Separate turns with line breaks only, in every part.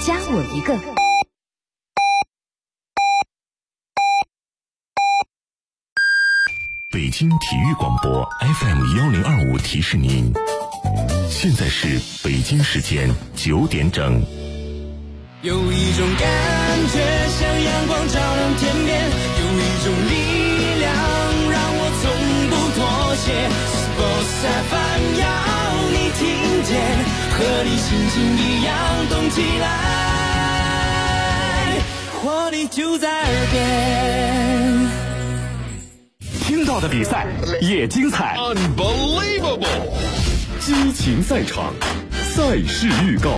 加我一个。
北京体育广播 FM1025 提示您，现在是北京时间9点整。
有一种感觉像阳光照亮天边，有一种力量让我从不妥协。Sports FM 要你听见，和你心情一样动起来，活力就在耳边。
听到的比赛也精彩
Unbelievable
激情赛场，赛事预告。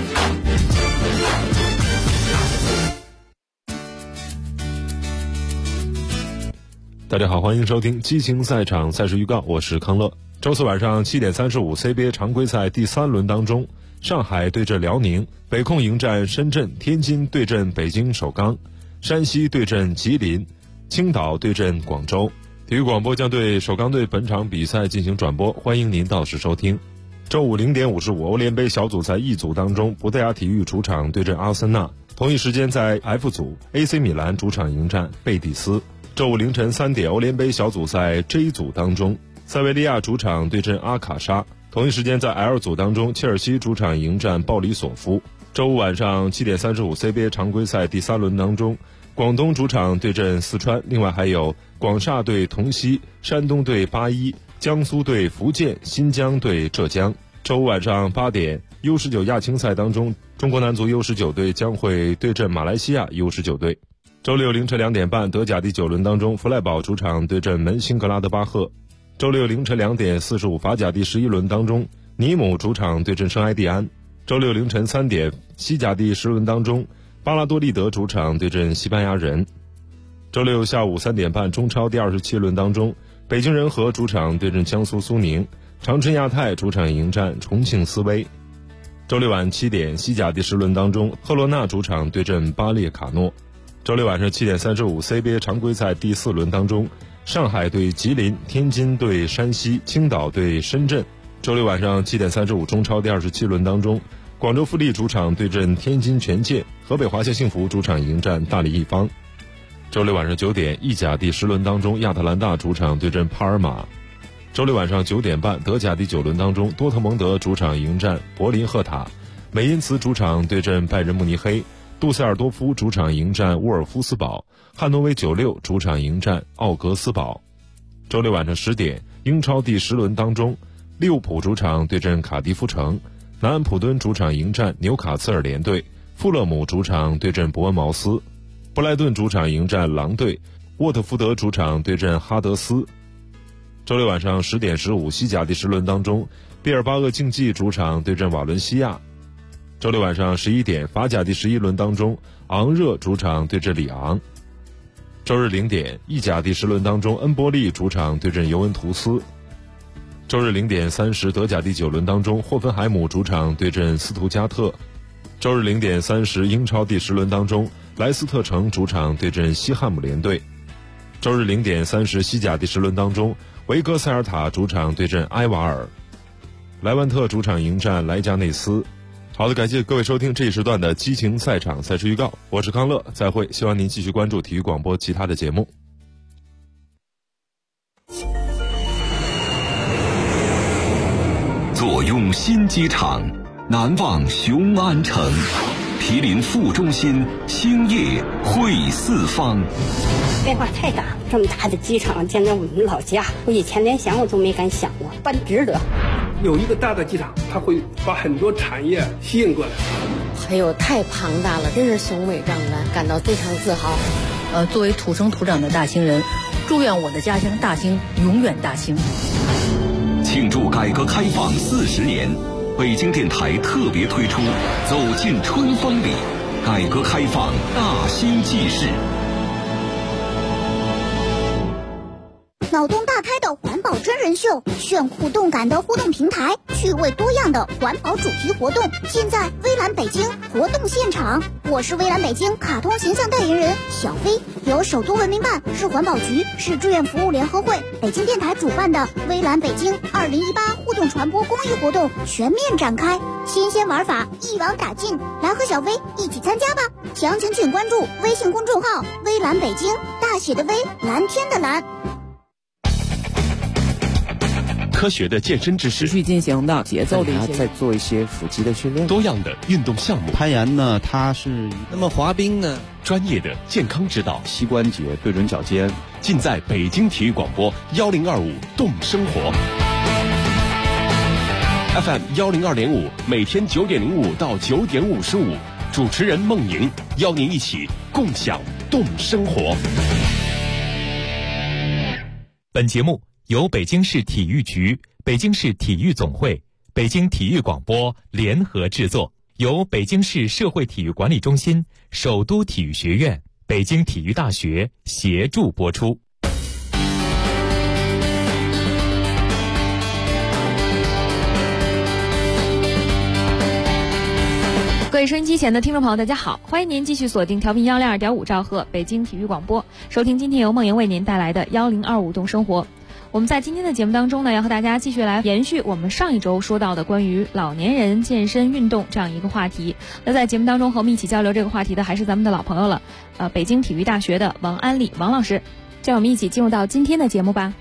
大家好，欢迎收听激情赛场赛事预告，我是康乐。周四晚上7点35 CBA 常规赛第3轮当中，上海对阵辽宁，北控迎战深圳，天津对阵北京首钢，山西对阵吉林，青岛对阵广州。体育广播将对首钢队本场比赛进行转播，欢迎您到时收听。周五0点55欧联杯小组赛 E 组当中，博德雅体育主场对阵阿森纳，同一时间在 F 组 AC 米兰主场迎战贝蒂斯。周五凌晨3点欧联杯小组赛 J 组当中，塞维利亚主场对阵阿卡莎，同一时间在 L 组当中，切尔西主场迎战鲍里索夫。周五晚上7点35 CBA 常规赛第3轮当中，广东主场对阵四川，另外还有广厦对同曦，山东对81，江苏对福建，新疆对浙江。周五晚上8点 U19 亚青赛当中，中国男足 U19 队将会对阵马来西亚 U19 队。周六凌晨2点半，德甲第9轮当中，弗赖堡主场对阵门兴格拉德巴赫。周六凌晨2点45，法甲第11轮当中，尼姆主场对阵圣埃蒂安。周六凌晨3点，西甲第10轮当中，巴拉多利德主场对阵西班牙人。周六下午3点半，中超第27轮当中，北京人和主场对阵江苏苏宁，长春亚泰主场迎战重庆斯威。周六晚7点，西甲第10轮当中，赫罗纳主场对阵巴列卡诺。周六晚上7点35 CBA 常规赛第4轮当中，上海对吉林，天津对山西，青岛对深圳。周六晚上7点35中超第27轮当中，广州富力主场对阵天津权健，河北华夏幸福主场迎战大理一方。周六晚上9点，意甲第10轮当中，亚特兰大主场对阵帕尔马。周六晚上9点半，德甲第9轮当中，多特蒙德主场迎战柏林赫塔，美因茨主场对阵拜仁慕尼黑，杜塞尔多夫主场迎战沃尔夫斯堡，汉诺威96主场迎战奥格斯堡。周六晚上10点，英超第10轮当中，利物浦主场对阵卡迪夫城，南安普敦主场迎战纽卡斯尔联队，富勒姆主场对阵伯恩茅斯，布莱顿主场迎战狼队，沃特福德主场对阵哈德斯。周六晚上10点15，西甲第10轮当中，毕尔巴鄂竞技主场对阵瓦伦西亚。周六晚上11点，法甲第11轮当中，昂热主场对阵里昂。周日0点，意甲第10轮当中，恩波利主场对阵尤文图斯。周日0点30，德甲第9轮当中，霍芬海姆主场对阵斯图加特。周日0点30，英超第10轮当中，莱斯特城主场对阵西汉姆联队。周日0点30，西甲第10轮当中，维戈塞尔塔主场对阵埃瓦尔，莱万特主场迎战莱加内斯。好的，感谢各位收听这一时段的激情赛场赛事预告，我是康乐，再会，希望您继续关注体育广播其他的节目。
坐拥新机场，难忘雄安城，毗邻副中心，兴业汇四方。
变化太大，这么大的机场建在我们老家，我以前连想我都没敢想过，办值得。
有一个大的机场，它会把很多产业吸引过来。
还有太庞大了，真是雄伟壮观，感到非常自豪。
作为土生土长的大兴人，祝愿我的家乡大兴永远大兴。
庆祝改革开放40年，北京电台特别推出《走进春风里》，改革开放大兴纪事。
脑洞大开的环保真人
人秀，炫酷动感的互动平台，趣味多样的环保主题活动，尽在微蓝北京活动现场。我是微蓝北京卡通形象代言人小飞，由首都文明办、市环保局、市志愿服务联合会、北京电台主办的微蓝北京2018互动传播公益活动全面展开，新鲜玩法一网打尽，来和小飞一起参加吧！详情请关注微信公众号微蓝北京，大写的微，蓝天的蓝。
科学的健身知识，
持续进行的节奏的一些，
再做一些腹肌的训练，
多样的运动项目。
攀岩呢，它是
那么滑冰呢，
专业的健康指导，
膝关节对准脚尖，
尽在北京体育广播1025动生活 FM 102.5，每天9点05到9点55，主持人孟莹邀您一起共享动生活。
本节目由北京市体育局、北京市体育总会、北京体育广播联合制作，由北京市社会体育管理中心、首都体育学院、北京体育大学协助播出。
各位收音机前的听众朋友，大家好，欢迎您继续锁定调频102.5兆赫北京体育广播，收听今天由梦莹为您带来的1025动生活。我们在今天的节目当中呢，要和大家继续来延续我们上一周说到的关于老年人健身运动这样一个话题。那在节目当中和我们一起交流这个话题的还是咱们的老朋友了，北京体育大学的王安丽王老师。让我们一起进入到今天的节目吧。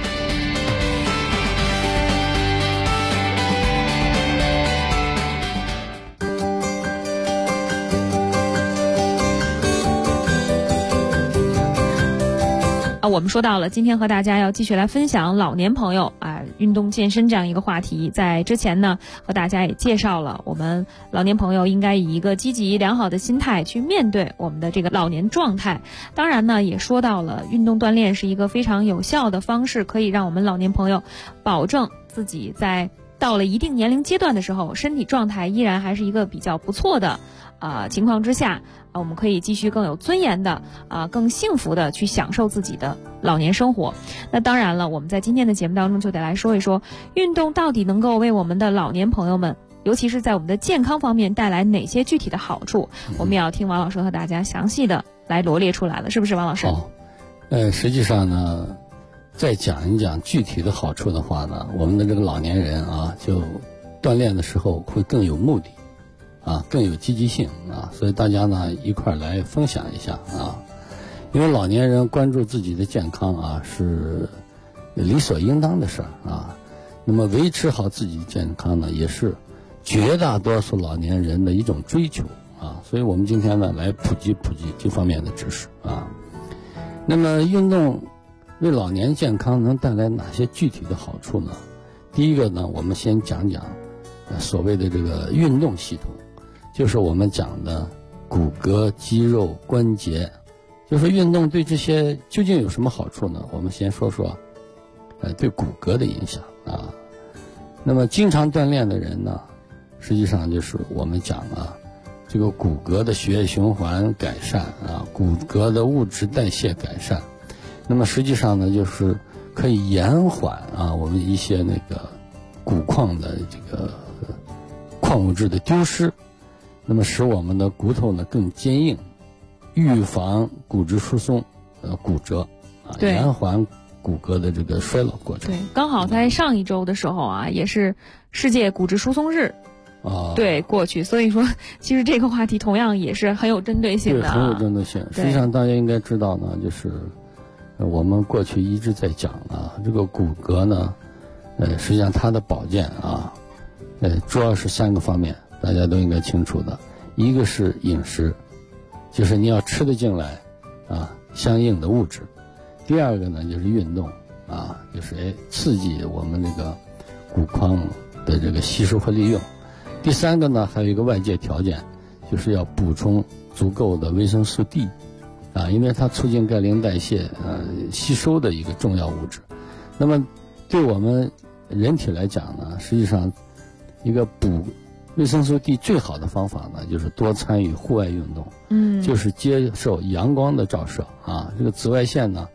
我们说到了今天和大家要继续来分享老年朋友运动健身这样一个话题。在之前呢，和大家也介绍了我们老年朋友应该以一个积极良好的心态去面对我们的这个老年状态。当然呢，也说到了运动锻炼是一个非常有效的方式，可以让我们老年朋友保证自己在到了一定年龄阶段的时候，身体状态依然还是一个比较不错的情况之下，我们可以继续更有尊严的更幸福的去享受自己的老年生活。那当然了，我们在今天的节目当中就得来说一说，运动到底能够为我们的老年朋友们，尤其是在我们的健康方面带来哪些具体的好处，我们也要听王老师和大家详细的来罗列出来了，是不是王老师？
实际上呢，再讲一讲具体的好处的话呢，我们的这个老年人就锻炼的时候会更有目的更有积极性所以大家呢一块来分享一下因为老年人关注自己的健康是理所应当的事儿那么维持好自己的健康呢，也是绝大多数老年人的一种追求所以我们今天呢来普及这方面的知识那么运动为老年健康能带来哪些具体的好处呢？第一个呢，我们先讲讲所谓的这个运动系统，就是我们讲的骨骼、肌肉、关节，就是运动对这些究竟有什么好处呢？我们先说说对骨骼的影响那么经常锻炼的人呢，实际上就是我们讲这个骨骼的血液循环改善骨骼的物质代谢改善，那么实际上呢，就是可以延缓我们一些那个骨矿的这个矿物质的丢失，那么使我们的骨头呢更坚硬，预防骨质疏松骨折延缓骨骼的这个衰老过程。
对，刚好在上一周的时候也是世界骨质疏松日对过去，所以说其实这个话题同样也是很有针对性的
对，很有针对性。实际上大家应该知道呢，就是我们过去一直在讲这个骨骼呢实际上它的保健主要是3个方面，大家都应该清楚的。一个是饮食，就是你要吃得进来相应的物质。第二个呢就是运动就是刺激我们这个骨矿的这个吸收和利用。第3个呢还有一个外界条件，就是要补充足够的维生素 D因为它促进钙磷代谢吸收的一个重要物质。那么对我们人体来讲呢，实际上一个补维生素 D 最好的方法呢，就是多参与户外运动就是接受阳光的照射这个紫外线呢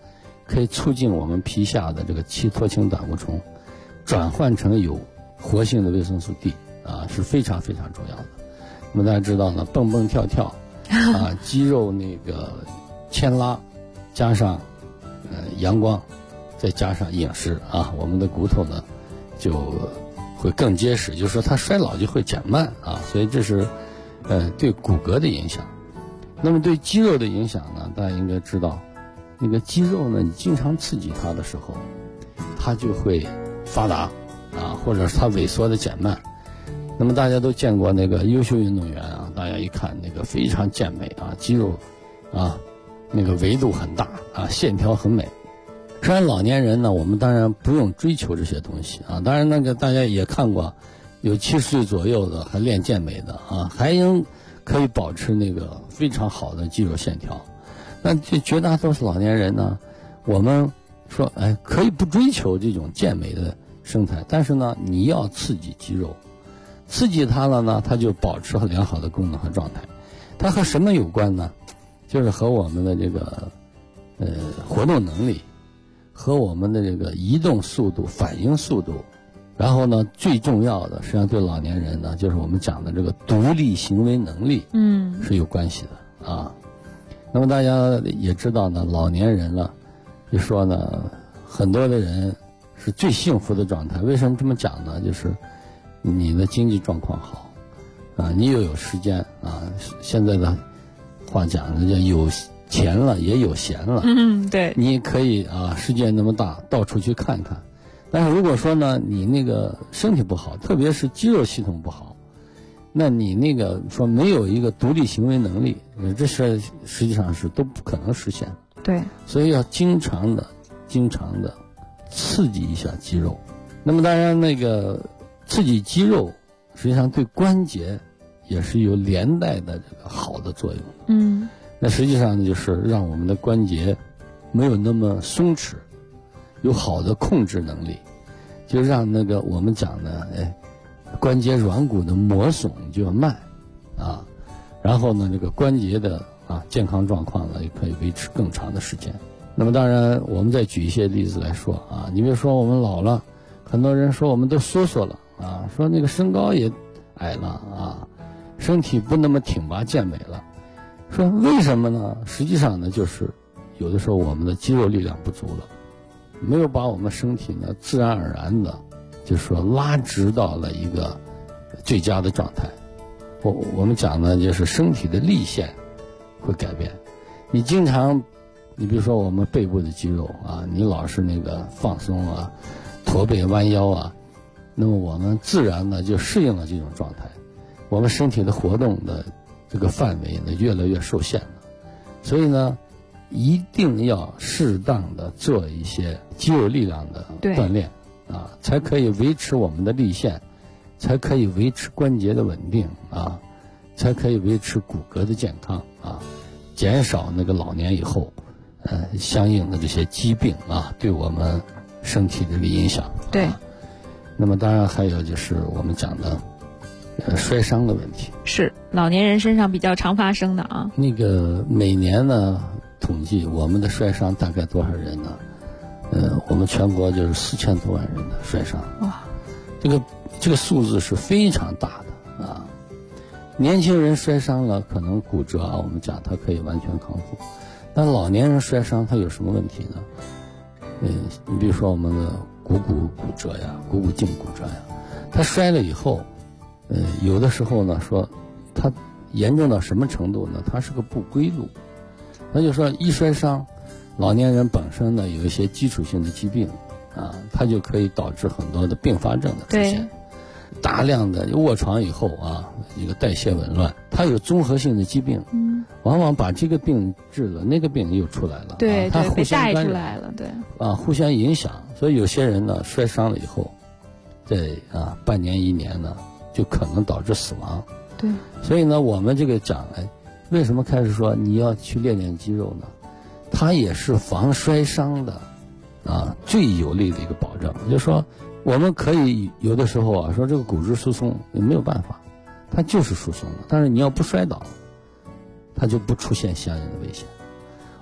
可以促进我们皮下的这个七脱氢胆固醇转换成有活性的维生素 D 啊，是非常非常重要的。那么大家知道呢，蹦蹦跳跳啊，肌肉那个牵拉，加上阳光，再加上饮食啊，我们的骨头呢就会更结实，就是说它衰老就会减慢啊，所以这是对骨骼的影响。那么对肌肉的影响呢，大家应该知道，那个肌肉呢，你经常刺激它的时候，它就会发达啊，或者是它萎缩的减慢。那么大家都见过那个优秀运动员啊，大家一看那个非常健美啊，肌肉啊那个维度很大啊，线条很美。虽然老年人呢，我们当然不用追求这些东西啊，当然那个大家也看过，有70岁左右的还练健美的啊，还可以保持那个非常好的肌肉线条。那这绝大多数老年人呢，我们说可以不追求这种健美的身材，但是呢，你要刺激肌肉，刺激它了呢，它就保持良好的功能和状态。它和什么有关呢？就是和我们的这个活动能力，和我们的这个移动速度、反应速度，然后呢，最重要的实际上对老年人呢，就是我们讲的这个独立行为能力，是有关系的啊。那么大家也知道呢，老年人了，就说呢，很多的人是最幸福的状态。为什么这么讲呢？就是你的经济状况好啊，你又有时间啊，现在的话讲的叫有钱了也有闲了，
对，
你可以啊，世界那么大，到处去看看。但是如果说呢，你那个身体不好，特别是肌肉系统不好，那你那个说没有一个独立行为能力，这事实际上是都不可能实现。
对，
所以要经常的刺激一下肌肉。那么当然那个刺激肌肉，实际上对关节也是有连带的这个好的作用。那实际上呢，就是让我们的关节没有那么松弛，有好的控制能力，就让那个我们讲的关节软骨的磨损就要慢啊，然后呢这个关节的健康状况呢也可以维持更长的时间。那么当然我们再举一些例子来说啊，你比如说我们老了，很多人说我们都缩了啊，说那个身高也矮了啊，身体不那么挺拔健美了。说为什么呢？实际上呢，就是有的时候我们的肌肉力量不足了，没有把我们身体呢自然而然的，就是说拉直到了一个最佳的状态。我们讲呢，就是身体的力线会改变。你经常，你比如说我们背部的肌肉啊，你老是那个放松啊，驼背弯腰啊，那么我们自然呢就适应了这种状态，我们身体的活动的这个范围呢越来越受限了。所以呢，一定要适当的做一些肌肉力量的锻炼啊，才可以维持我们的力线，才可以维持关节的稳定啊，才可以维持骨骼的健康啊，减少那个老年以后相应的这些疾病啊对我们身体这个影响。
对。
那么当然还有就是我们讲的摔伤的问题，是
老年人身上比较常发生的啊。
那个每年呢统计我们的摔伤大概多少人呢？我们全国就是4000多万人的摔伤。哇，这个数字是非常大的啊。年轻人摔伤了可能骨折啊，我们讲他可以完全康复，但老年人摔伤他有什么问题呢？你比如说我们的股骨折呀，股骨颈骨折呀，他摔了以后，有的时候呢说他严重到什么程度呢？他是个不归路。那就说一摔伤，老年人本身呢有一些基础性的疾病啊，它就可以导致很多的并发症的出现。大量的卧床以后啊，一个代谢紊乱，它有综合性的疾病，往往把这个病治了，那个病又出来了，
对，
它互相
被带
干
出来了，对，
互相影响。所以有些人呢摔伤了以后，在半年1年呢，就可能导致死亡。
对，
所以呢，我们这个讲为什么开始说你要去练练肌肉呢？它也是防摔伤的最有力的一个保证。就是说我们可以有的时候说这个骨质疏松也没有办法，它就是疏松了，但是你要不摔倒，它就不出现相应的危险。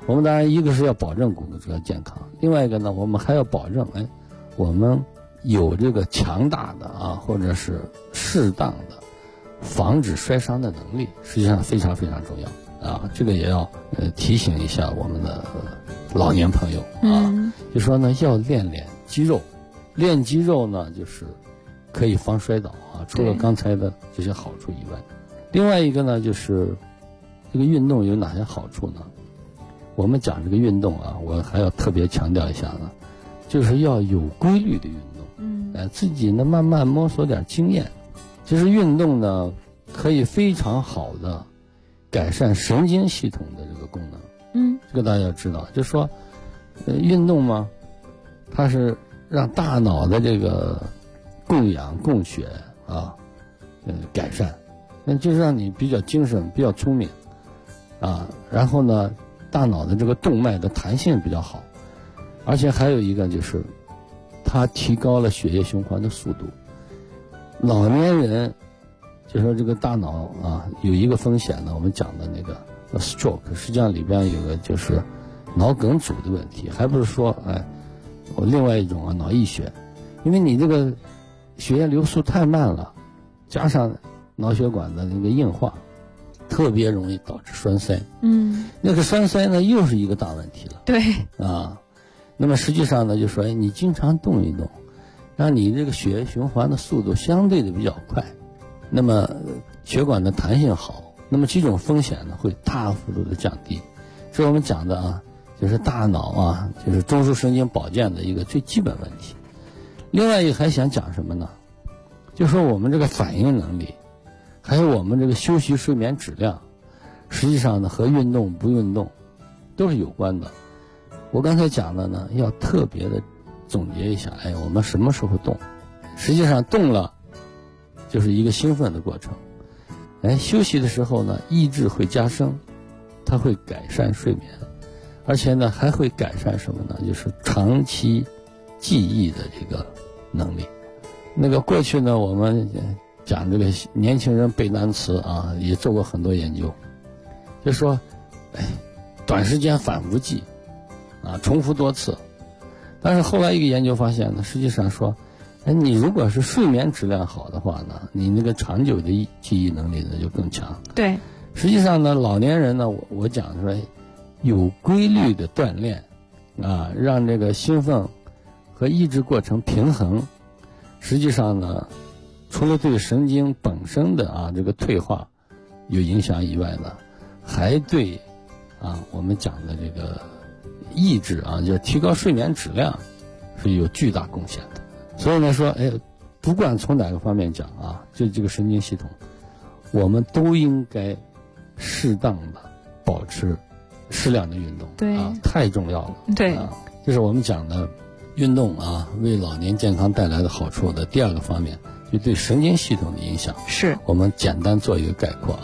我们当然一个是要保证骨骼健康，另外一个呢，我们还要保证我们有这个强大的或者是适当的防止摔伤的能力，实际上非常非常重要这个也要提醒一下我们的老年朋友就说呢要练肌肉，练肌肉呢就是可以防摔倒除了刚才的这些好处以外，另外一个呢就是这个运动有哪些好处呢？我们讲这个运动我还要特别强调一下呢，就是要有规律的运动，自己呢慢慢摸索点经验。其实运动呢可以非常好的改善神经系统的这个功能。这个大家要知道，就是说运动嘛，它是让大脑的这个供氧供血改善，那就是让你比较精神比较聪明然后呢大脑的这个动脉的弹性比较好，而且还有一个就是它提高了血液循环的速度。老年人就说这个大脑有一个风险呢，我们讲的那个 stroke 实际上里边有个就是脑梗阻的问题，还不是说我另外一种脑溢血，因为你这个血液流速太慢了，加上脑血管的那个硬化，特别容易导致栓塞。那个栓塞呢又是一个大问题了。
对
那么实际上呢就说你经常动一动，让你这个血液循环的速度相对的比较快，那么血管的弹性好，那么这种风险呢会大幅度的降低。这是我们讲的就是大脑就是中枢神经保健的一个最基本问题。另外一个还想讲什么呢？就说我们这个反应能力，还有我们这个休息睡眠质量，实际上呢和运动不运动都是有关的。我刚才讲的呢要特别的总结一下，我们什么时候动？实际上动了就是一个兴奋的过程，休息的时候呢意志会加深，它会改善睡眠，而且呢还会改善什么呢？就是长期记忆的这个能力。那个过去呢我们讲这个年轻人背单词也做过很多研究，就说短时间反复记重复多次，但是后来一个研究发现呢，实际上说你如果是睡眠质量好的话呢，你那个长久的记忆能力呢就更强。
对，
实际上呢老年人呢我讲说有规律的锻炼让这个兴奋和抑制过程平衡，实际上呢除了对神经本身的这个退化有影响以外呢，还对我们讲的这个抑制就是提高睡眠质量是有巨大贡献的。所以呢说不管从哪个方面讲就这个神经系统，我们都应该适当的保持适量的运动。
对
太重要了。
对
这是我们讲的运动为老年健康带来的好处的第二个方面，就对神经系统的影响，
是
我们简单做一个概括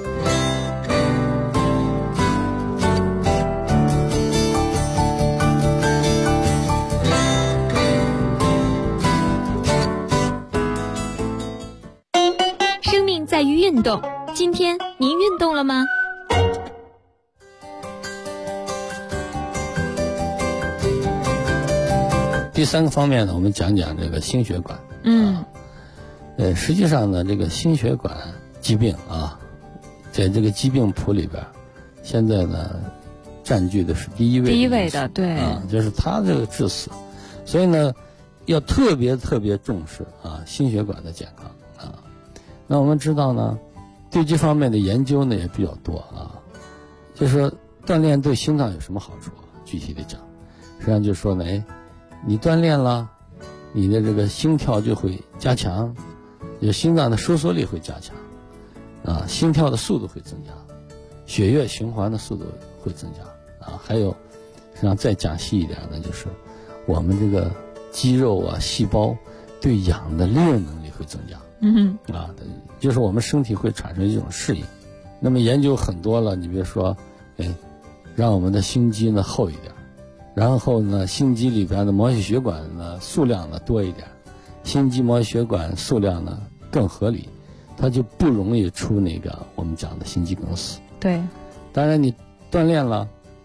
生命在于运动，今天您运动了吗？
第三个方面呢，我们讲讲这个心血管。实际上呢，这个心血管疾病在这个疾病谱里边，现在呢占据的是第一位的，
对
就是它这个致死，所以呢要特别重视心血管的健康那我们知道呢，对这方面的研究呢也比较多就是说锻炼对心脏有什么好处具体的讲，实际上就是说呢你锻炼了，你的这个心跳就会加强，心脏的收缩力会加强心跳的速度会增加，血液循环的速度会增加还有实际上再讲细一点呢，就是我们这个肌肉细胞对氧的利用能力会增加就是我们身体会产生一种适应。那么研究很多了，你比如说让我们的心肌呢厚一点，然后呢心肌里边的毛细血管呢数量呢多一点，心肌毛细血管数量呢更合理，它就不容易出那个我们讲的心肌梗死。
对，
当然你锻炼了，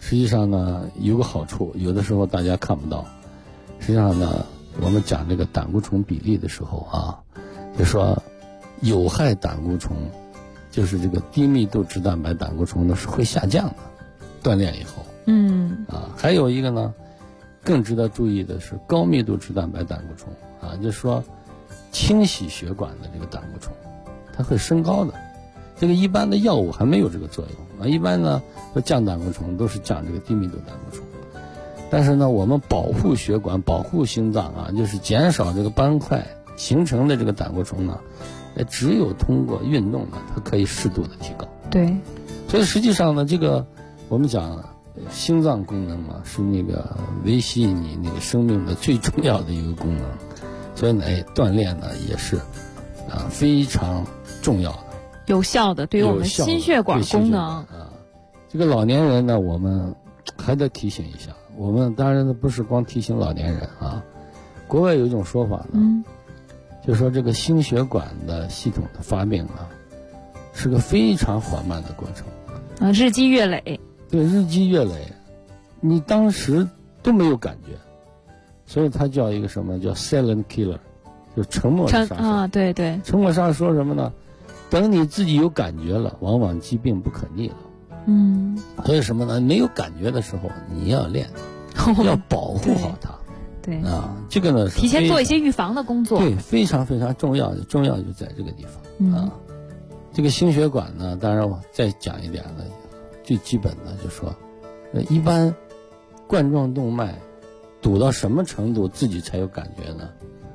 实际上呢有个好处，有的时候大家看不到。实际上呢，我们讲这个胆固醇比例的时候啊，就说有害胆固醇，就是这个低密度脂蛋白胆固醇呢是会下降的，锻炼以后。还有一个呢，更值得注意的是高密度脂蛋白胆固醇啊，就是说清洗血管的这个胆固醇，它会升高的。这个一般的药物还没有这个作用啊，一般呢降胆固醇都是降这个低密度胆固醇。但是呢，我们保护血管、保护心脏啊，就是减少这个斑块形成的这个胆固醇呢，只有通过运动呢，它可以适度的提高。
对，
所以实际上呢，这个我们讲心脏功能嘛，是那个维系你那个生命的最重要的一个功能，所以呢，锻炼呢也是非常重要的、
有效的，对于我们心血管功能
这个老年人呢，我们还得提醒一下。我们当然不是光提醒老年人啊，国外有一种说法呢，就说这个心血管的系统的发病啊，是个非常缓慢的过程
日积月累。
对，日积月累，你当时都没有感觉，所以它叫一个什么叫 silent killer， 就沉默的杀手
啊，对对，
沉默杀手说什么呢？等你自己有感觉了，往往疾病不可逆了。所以什么呢？没有感觉的时候，你要练，要保护好它。
对
这个呢，
提前做一些预防的工作。
对，非常非常重要，重要就在这个地方这个心血管呢，当然我再讲一点呢，最基本的就说，一般冠状动脉堵到什么程度自己才有感觉呢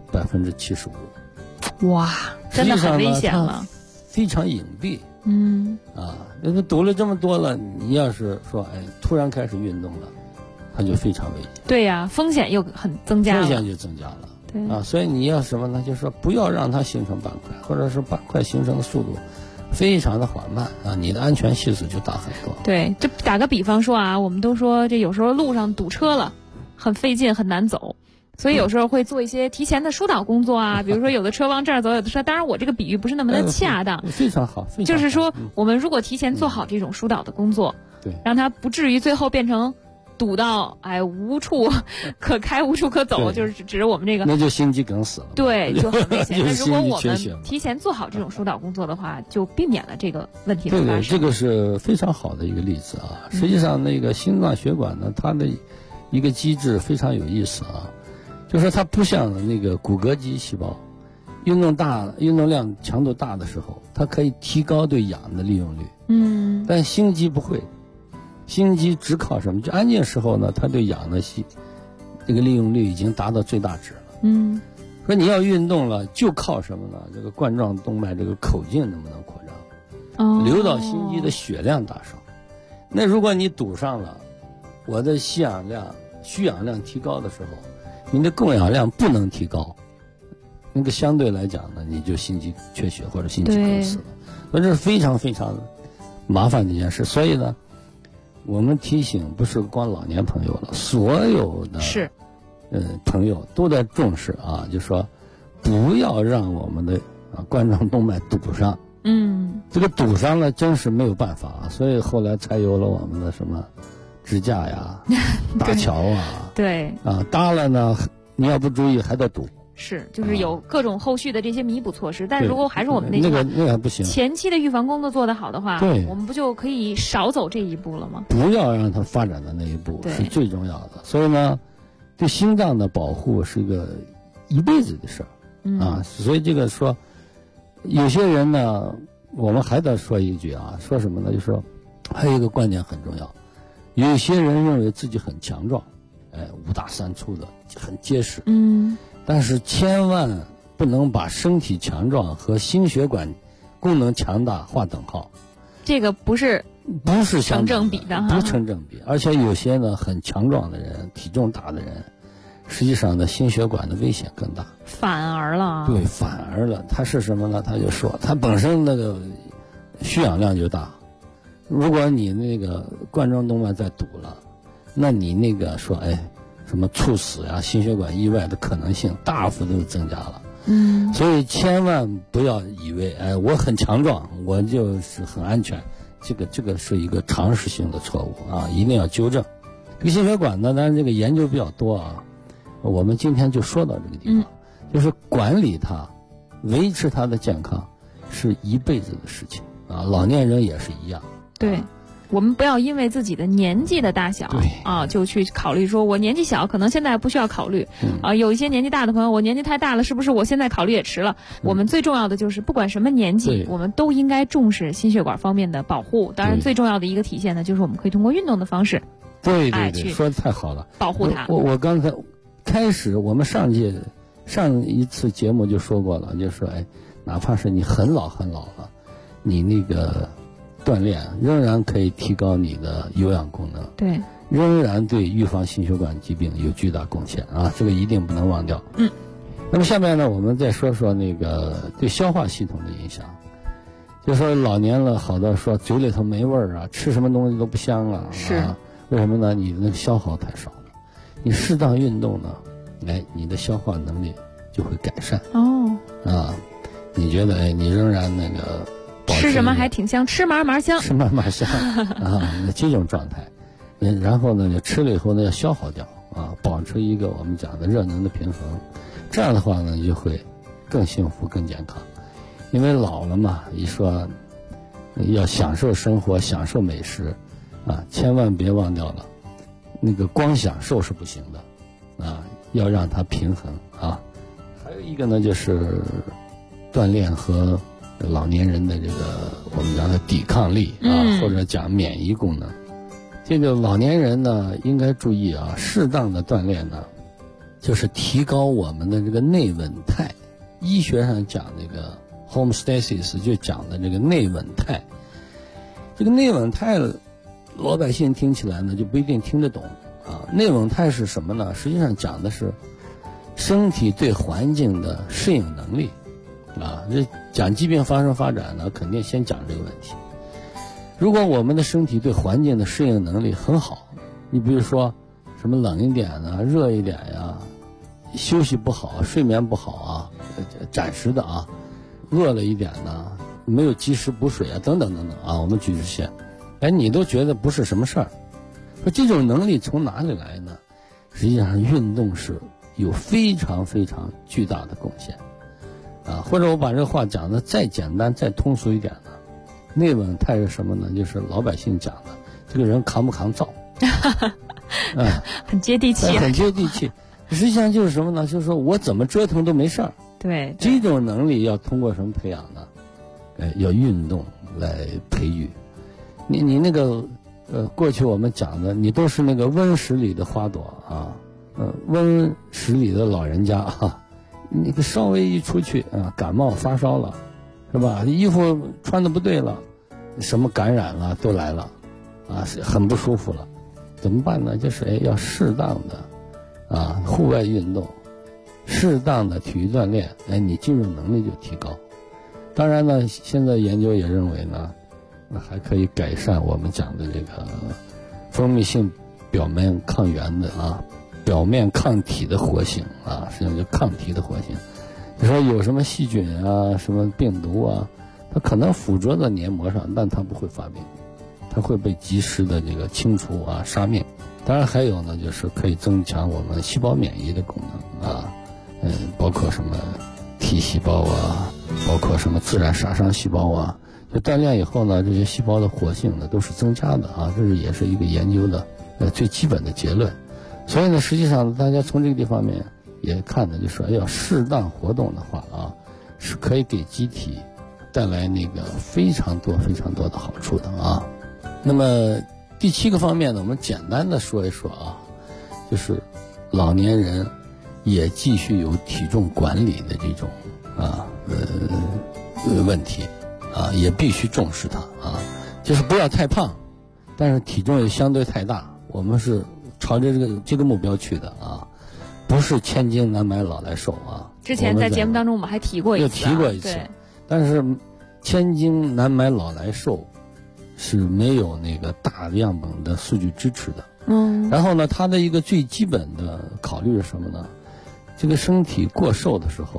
？75%。
哇，真的很危险了。
非常隐蔽。那堵了这么多了，你要是说突然开始运动了，它就非常危险。
对呀，风险又很增加了。
风险就增加了。
对
所以你要什么呢？就是说不要让它形成斑块，或者是斑块形成的速度非常的缓慢你的安全系数就大很多。
对，这打个比方说我们都说这有时候路上堵车了，很费劲，很难走。所以有时候会做一些提前的疏导工作比如说有的车往这儿走，有的车，当然我这个比喻不是那么的恰当，
非常好，非常好。
就是说我们如果提前做好这种疏导的工作，
对，
让它不至于最后变成堵到无处可开无处可走，就是指我们这个
那就心肌梗死了。
对，就很危险。那如果我们提前做好这种疏导工作的话，就避免了这个问题的发生。
对，这个是非常好的一个例子实际上那个心脏血管呢，它的一个机制非常有意思就说它不像那个骨骼肌细胞，运动量强度大的时候，它可以提高对氧的利用率。但心肌不会，心肌只靠什么？就安静时候呢，它对氧的这个利用率已经达到最大值了。说你要运动了，就靠什么呢？这个冠状动脉这个口径能不能扩张？流到心肌的血量大少。那如果你堵上了，我的虚氧量提高的时候，你的供氧量不能提高，那个相对来讲呢，你就心肌缺血或者心肌梗死了，所以这是非常非常麻烦的一件事。所以呢，我们提醒不是光老年朋友了，所有的朋友都在重视就说不要让我们的冠状动脉堵上。这个堵上了真是没有办法所以后来才有了我们的什么支架呀、搭桥
对
搭了呢，你要不注意还得堵。
就是有各种后续的这些弥补措施，但是如果还是我们
那个还不行，
前期的预防工作做得好的话，我们不就可以少走这一步了吗？
不要让它发展的那一步是最重要的。所以呢，对心脏的保护是个一辈子的事儿所以这个说，有些人呢，我们还得说一句说什么呢？就说还有一个观点很重要，有些人认为自己很强壮，5大3粗的，很结实。但是千万不能把身体强壮和心血管功能强大划等号。
这个不是成正比的
不成正比。而且有些呢很强壮的人，体重大的人，实际上呢心血管的危险更大。
反而了。
对，反而了。他是什么呢？他就说他本身那个需氧量就大，如果你那个冠状动脉再堵了，那你那个说什么猝死呀、心血管意外的可能性大幅度增加了。所以千万不要以为我很强壮，我就是很安全， 这个是一个常识性的错误啊，一定要纠正。这个心血管呢，当然这个研究比较多啊，我们今天就说到这个地方，就是管理它、维持它的健康是一辈子的事情啊，老年人也是一样。
对。我们不要因为自己的年纪的大小啊，就去考虑说我年纪小，可能现在不需要考虑啊。有一些年纪大的朋友，我年纪太大了，是不是我现在考虑也迟了？我们最重要的就是，不管什么年纪，我们都应该重视心血管方面的保护。当然，最重要的一个体现呢，就是我们可以通过运动的方式，
对，说的太好了，
保护它。
我刚才开始，我们上一次节目就说过了，就说哪怕是你很老了，你那个锻炼仍然可以提高你的有氧功能，
对，
仍然对预防心血管疾病有巨大贡献啊，这个一定不能忘掉。那么下面呢，我们再说说那个对消化系统的影响。就说老年了，好多说嘴里头没味儿啊，吃什么东西都不香啊，
是
为什么呢？你的那个消耗太少了。你适当运动呢，你的消化能力就会改善。你觉得你仍然那个。
吃什么还挺香，吃嘛嘛香，
吃嘛嘛香啊，这种状态，然后呢，就吃了以后呢要消耗掉啊，保持一个我们讲的热能的平衡，这样的话呢就会更幸福、更健康。因为老了嘛，一说要享受生活、享受美食啊，千万别忘掉了，那个光享受是不行的啊，要让它平衡啊。还有一个呢，就是锻炼和老年人的这个我们讲的抵抗力啊，或者讲免疫功能。这个老年人呢应该注意啊，适当的锻炼呢，就是提高我们的这个内稳态。医学上讲这个 homeostasis 就讲的这个内稳态。这个内稳态老百姓听起来呢就不一定听得懂啊。内稳态是什么呢？实际上讲的是身体对环境的适应能力啊。这讲疾病发生发展呢，肯定先讲这个问题。如果我们的身体对环境的适应能力很好，你比如说什么冷一点啊，热一点呀，休息不好，睡眠不好啊，暂时的啊，饿了一点呢，没有及时补水啊，等等等等啊，我们举这些，你都觉得不是什么事儿。说这种能力从哪里来呢？实际上运动是有非常非常巨大的贡献啊。或者我把这个话讲的再简单再通俗一点呢，内稳态是什么呢？就是老百姓讲的，这个人扛不扛造
很接地气，
很接地气。实际上就是什么呢？就是说我怎么折腾都没事儿。
对，
这种能力要通过什么培养呢？要运动来培育。你那个过去我们讲的，你都是那个温室里的花朵啊，温室里的老人家啊，你稍微一出去啊，感冒发烧了，是吧？衣服穿的不对了，什么感染了都来了，啊，很不舒服了，怎么办呢？就是要适当的啊户外运动，适当的体育锻炼，你进入能力就提高。当然呢，现在研究也认为呢，还可以改善我们讲的这个分泌性表面抗原的啊，表面抗体的活性啊，实际上就抗体的活性。你说有什么细菌啊，什么病毒啊，它可能附着在黏膜上，但它不会发病，它会被及时的这个清除啊，杀灭。当然还有呢，就是可以增强我们细胞免疫的功能啊，包括什么 T 细胞啊，包括什么自然杀伤细胞啊。就锻炼以后呢，这些细胞的活性呢都是增加的啊，这是也是一个研究的最基本的结论。所以呢，实际上大家从这个地方面也看的，就是要适当活动的话啊，是可以给机体带来那个非常多非常多的好处的啊。那么第7个方面呢，我们简单的说一说啊，就是老年人也继续有体重管理的这种问题啊，也必须重视它啊，就是不要太胖，但是体重也相对太大，我们是朝着这个目标去的啊，不是千金难买老来瘦啊。
之前在节目当中我们还提过一次，
对，但是千金难买老来瘦是没有那个大样本的数据支持的。然后呢，它的一个最基本的考虑是什么呢？这个身体过瘦的时候，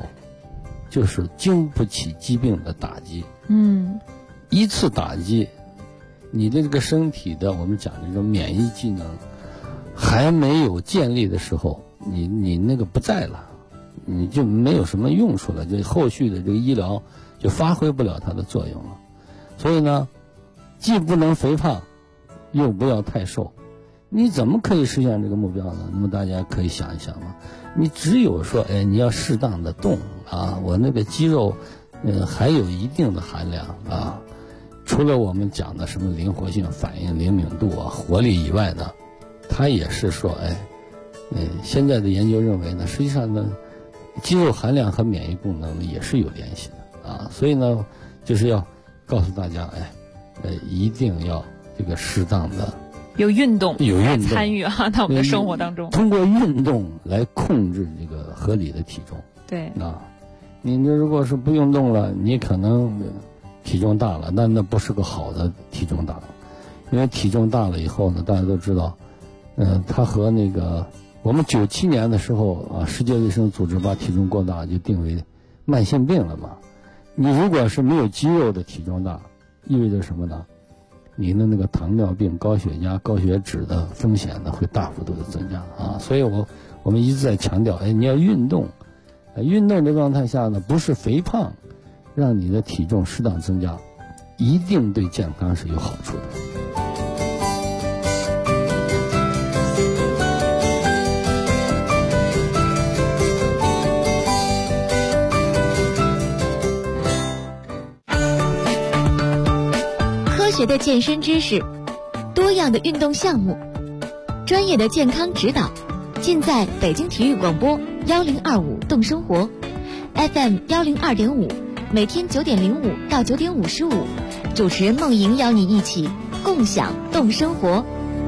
就是经不起疾病的打击。一次打击你的这个身体的我们讲这种免疫机能还没有建立的时候，你那个不在了，你就没有什么用处了，这后续的这个医疗就发挥不了它的作用了。所以呢，既不能肥胖，又不要太瘦，你怎么可以实现这个目标呢？那么大家可以想一想嘛，你只有说，哎，你要适当的动啊，我那个肌肉，还有一定的含量啊。除了我们讲的什么灵活性、反应灵敏度啊、活力以外呢，它也是说，现在的研究认为呢，实际上呢，肌肉含量和免疫功能也是有联系的啊。所以呢，就是要告诉大家，一定要这个适当的
有运动参与到我们的生活当中，
通过运动来控制这个合理的体重。
对
啊，你如果是不运动了，你可能体重大了，那不是个好的体重大了，因为体重大了以后呢，大家都知道，它和那个我们97年的时候啊，世界卫生组织把体重过大就定为慢性病了嘛。你如果是没有肌肉的体重大，意味着什么呢？你的那个糖尿病、高血压、高血脂的风险呢会大幅度的增加啊。所以我们一直在强调，你要运动，运动的状态下呢，不是肥胖让你的体重适当增加，一定对健康是有好处的。
科学的健身知识，多样的运动项目，专业的健康指导，尽在北京体育广播1025动生活 FM 102.5，每天9点05到9点55，主持人梦莹邀你一起共享动生活。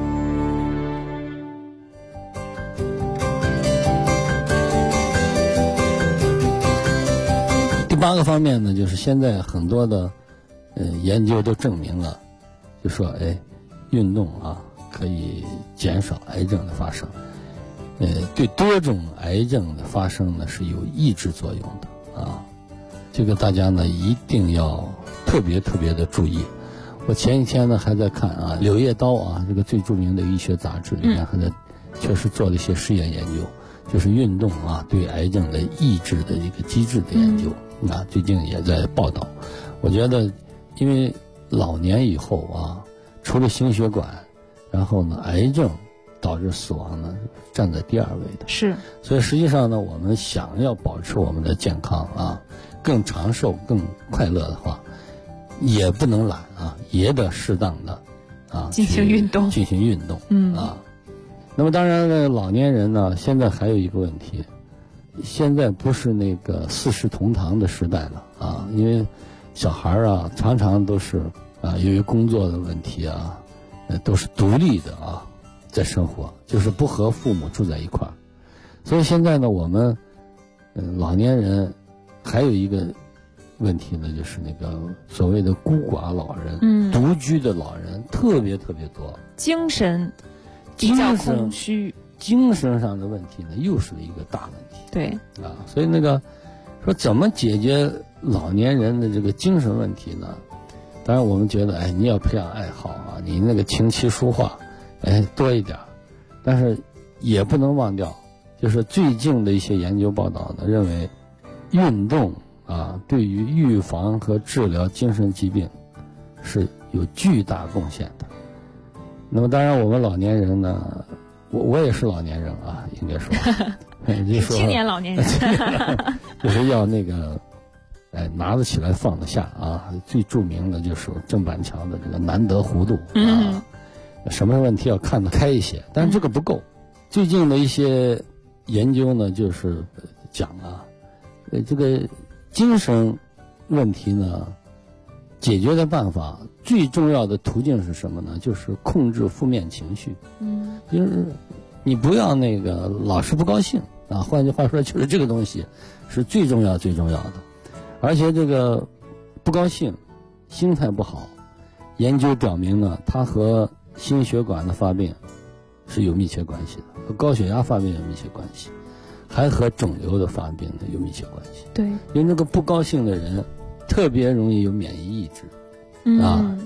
第8个方面呢，就是现在很多的研究都证明了，就说运动啊可以减少癌症的发生，对多种癌症的发生呢是有抑制作用的啊。这个大家呢一定要特别的注意。我前一天呢还在看啊，《柳叶刀》啊，这个最著名的医学杂志里面还在确实做了一些实验研究，就是运动啊对癌症的抑制的一个机制的研究啊，最近也在报道。我觉得因为老年以后啊，除了心血管，然后呢癌症导致死亡呢站在第2位的。
是。
所以实际上呢，我们想要保持我们的健康啊，更长寿、更快乐的话，也不能懒啊，也得适当的啊
进行运动。
啊。那么当然呢，老年人呢，现在还有一个问题，现在不是那个4世同堂的时代了啊，因为小孩啊常常都是啊由于工作的问题啊，都是独立的啊在生活，就是不和父母住在一块儿。所以现在呢，我们老年人还有一个问题呢，就是那个所谓的孤寡老人、独居的老人特别多，
精神比较空虚，
精神上的问题呢又是一个大问题。
对
啊，所以那个说怎么解决老年人的这个精神问题呢？当然我们觉得你要培养爱好啊，你那个琴棋书画多一点，但是也不能忘掉，就是最近的一些研究报道呢认为，运动啊对于预防和治疗精神疾病是有巨大贡献的。那么当然我们老年人呢，我也是老年人啊，应该说就是说
青年老年人
就是要那个拿得起来放得下啊。最著名的就是郑板桥的这个难得糊涂啊，什么问题要看得开一些，但是这个不够。最近的一些研究呢，就是讲啊，这个精神问题呢，解决的办法最重要的途径是什么呢？就是控制负面情绪。就是你不要那个老是不高兴啊，换句话说，就是这个东西是最重要的。而且这个不高兴、心态不好，研究表明呢，它和心血管的发病是有密切关系的，和高血压发病有密切关系，还和肿瘤的发病呢有密切关系。
对，
因为那个不高兴的人特别容易有免疫抑制啊，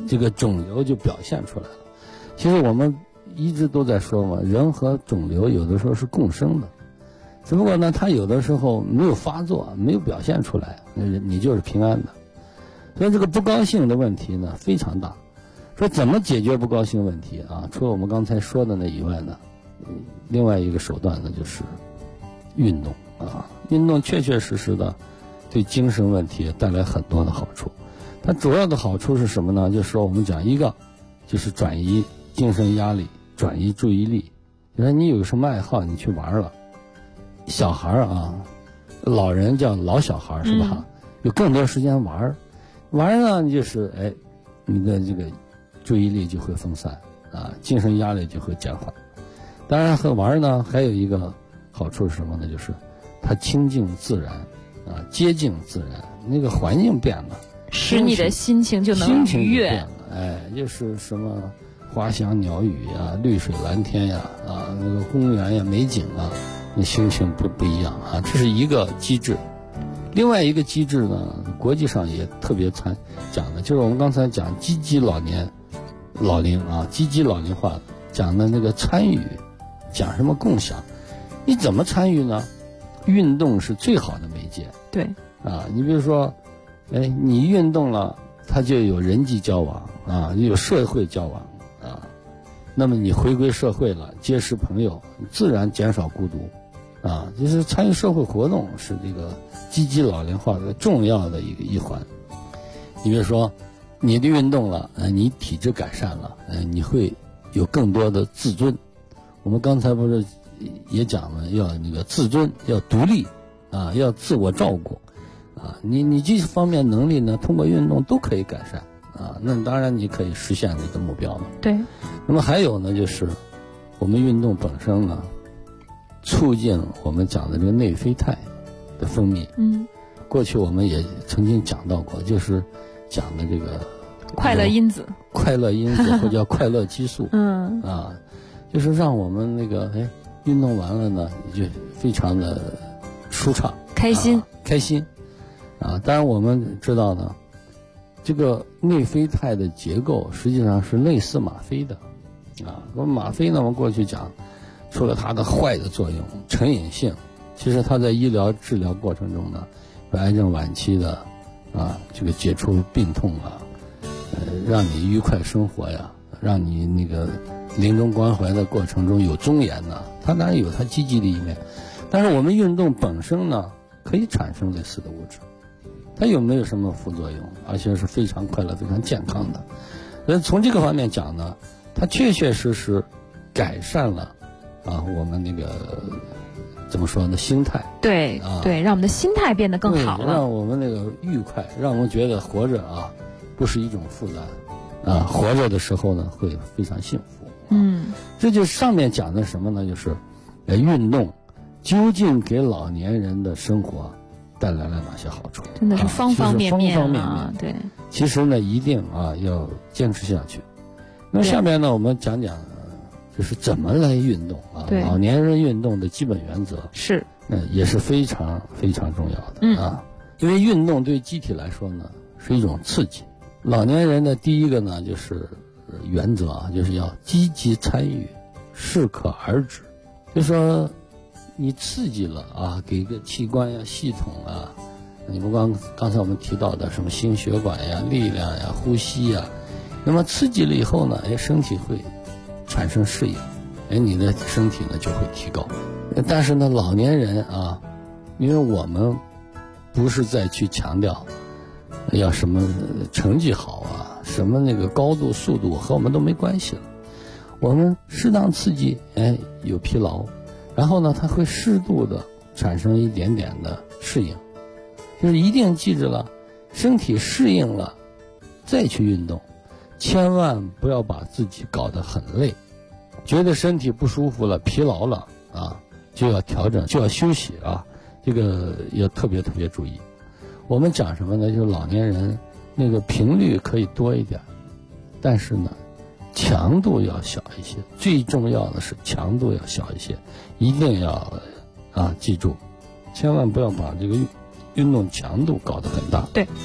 这个肿瘤就表现出来了。其实我们一直都在说嘛，人和肿瘤有的时候是共生的，只不过呢，它有的时候没有发作，没有表现出来，你就是平安的。所以这个不高兴的问题呢非常大。说怎么解决不高兴问题啊？除了我们刚才说的那以外呢，另外一个手段呢就是运动啊。运动确确实实的对精神问题带来很多的好处。它主要的好处是什么呢？就是说我们讲一个就是转移精神压力，转移注意力。比如说你有什么爱好，你去玩了。小孩啊，老人叫老小孩是吧？有更多时间玩呢，就是你的这个注意力就会分散啊，精神压力就会减缓。当然和玩呢还有一个好处是什么呢？就是它亲近自然啊，接近自然，那个环境变了，
使你的心情就能愉悦。
就是什么花香鸟语呀，绿水蓝天呀，啊，那个公园呀，美景啊，你心情不一样啊。这是一个机制。另外一个机制呢，国际上也特别讲的，就是我们刚才讲积极老龄啊，积极老龄化讲的那个参与，讲什么共享，你怎么参与呢？运动是最好的媒介。
对
啊，你比如说，你运动了，它就有人际交往啊，有社会交往啊。那么你回归社会了，结识朋友，自然减少孤独啊。就是参与社会活动是这个积极老龄化的重要的一环。你比如说，你的运动了，你体质改善了，你会有更多的自尊。我们刚才不是也讲了，要那个自尊，要独立啊，要自我照顾啊。你这方面能力呢，通过运动都可以改善啊。那当然你可以实现这个目标嘛。
对。
那么还有呢，就是我们运动本身呢，促进我们讲的这个内啡肽的分泌。过去我们也曾经讲到过，就是讲的这个
快乐因子
或叫快乐激素。就是让我们那个运动完了呢，就非常的舒畅、
开心
啊。当然我们知道呢，这个内啡肽的结构实际上是类似吗啡的啊。那么吗啡呢，我们过去讲，除了它的坏的作用、成瘾性，其实它在医疗治疗过程中呢，癌症晚期的啊，这个解除病痛啊，让你愉快生活呀，让你那个临终关怀的过程中有尊严呢，它当然有它积极的一面。但是我们运动本身呢，可以产生类似的物质，它有没有什么副作用？而且是非常快乐、非常健康的。所以从这个方面讲呢，它确确实实改善了啊我们那个怎么说呢，心态。
对、让我们的心态变得更好了，
让我们那个愉快，让我们觉得活着啊不是一种负担啊，活着的时候呢会非常幸福。这就上面讲的什么呢？就是运动究竟给老年人的生活带来了哪些好处？
真的是方方面面对。
其实呢，一定要坚持下去。那么下面呢，我们讲就是怎么来运动啊？老年人运动的基本原则
是，
也是非常非常重要的啊。因为运动对机体来说呢是一种刺激。老年人的第一个呢就是原则啊，就是要积极参与，适可而止。就说你刺激了啊，给个器官呀、系统啊，你不光刚才我们提到的什么心血管呀、力量呀、呼吸呀，那么刺激了以后呢，身体会产生适应，你的身体呢就会提高。但是呢，老年人啊，因为我们不是再去强调要什么成绩好啊，什么那个高度、速度和我们都没关系了。我们适当刺激，有疲劳，然后呢，它会适度的产生一点点的适应，就是一定记住了，身体适应了再去运动，千万不要把自己搞得很累，觉得身体不舒服了、疲劳了啊，就要调整，就要休息啊，这个要特别特别注意。我们讲什么呢？就是老年人那个频率可以多一点，但是呢，强度要小一些。最重要的是强度要小一些，一定要记住，千万不要把这个运动强度搞得很大。
对，